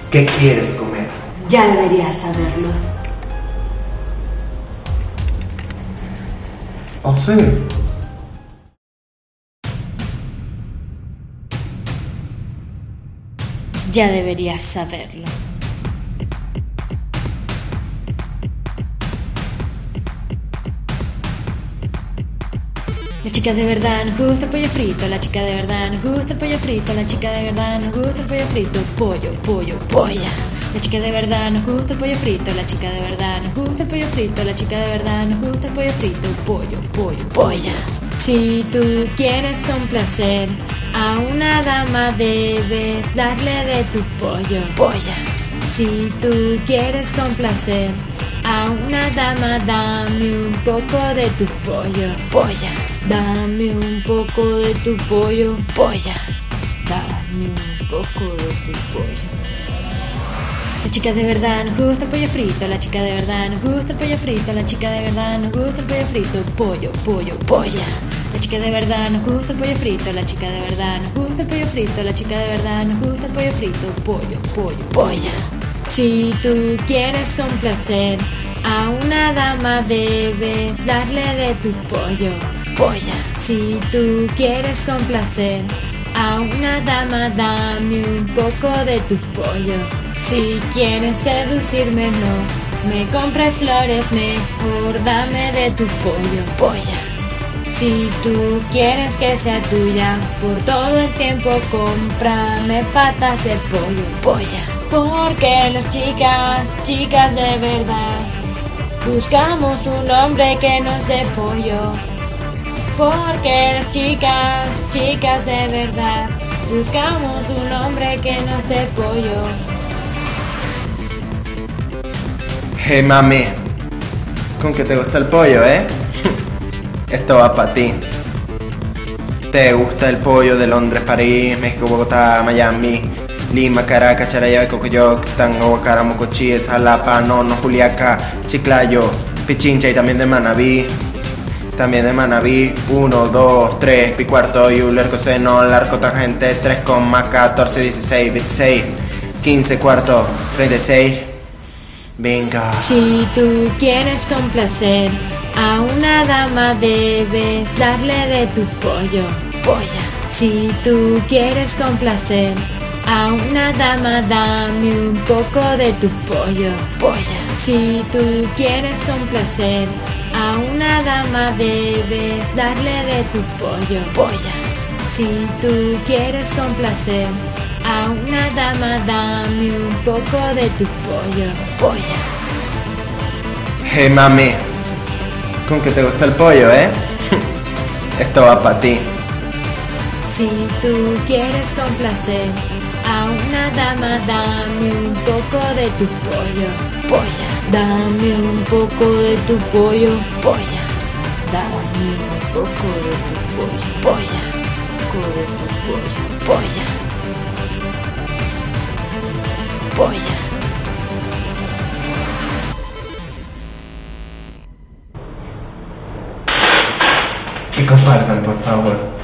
¿Qué quieres comer? Ya deberías saberlo. ¿Oh, sí? Ya deberías saberlo. La chica de verdad nos gusta el pollo frito, la chica de verdad nos gusta el pollo frito, la chica de verdad nos gusta el pollo frito, pollo, pollo, polla. La chica de verdad nos gusta el pollo frito, la chica de verdad nos gusta el pollo frito, la chica de verdad nos gusta el pollo frito, pollo, pollo, polla. Si tú quieres complacer a una dama debes darle de tu pollo, polla. Si tú quieres complacer a una dama dame un poco de tu pollo, polla. Dame un poco de tu pollo, polla. Dame un poco de tu pollo. La chica de verdad nos gusta el pollo frito, la chica de verdad nos gusta el pollo frito, la chica de verdad nos gusta el pollo frito, pollo, pollo, polla. La chica de verdad nos gusta el pollo frito, la chica de verdad nos gusta el pollo frito, la chica de verdad nos gusta el pollo frito, pollo, pollo, polla. Si tú quieres complacer a una dama debes darle de tu pollo, polla. Si tú quieres complacer a una dama dame un poco de tu pollo. Si quieres seducirme no me compres flores, mejor dame de tu pollo, polla. Si tú quieres que sea tuya por todo el tiempo cómprame patas de pollo, polla. Porque las chicas, chicas de verdad, buscamos un hombre que nos dé pollo. Porque las chicas, chicas de verdad, buscamos un hombre que nos dé pollo. Hey mami, con que te gusta el pollo, Esto va para ti. ¿Te gusta el pollo de Londres, París, México, Bogotá, Miami, Lima, Caracas, Charallave, Cocoyoc, Tango, Guacara, Mocochíes, Jalapa, Nono, Juliaca, Chiclayo, Pichincha y también de Manabí? También de Manabí, 1, 2, 3, pi cuarto, Euler, coseno, largo, tangente, 3,14, 16, 26, 15 cuarto, 36. Venga. Si tú quieres complacer a una dama debes darle de tu pollo, polla. Si tú quieres complacer a una dama dame un poco de tu pollo, polla. Si tú quieres complacer a una dama debes darle de tu pollo, polla. Si tú quieres complacer a una dama dame un poco de tu pollo, polla. Hey mami, con que te gusta el pollo, Esto va para ti. Si tú quieres complacer a una dama dame un poco de tu pollo, polla. Dame un poco de tu pollo, polla. Dame un poco de tu pollo, polla. Un poco de tu pollo, polla. Polla. Y compartan, por favor.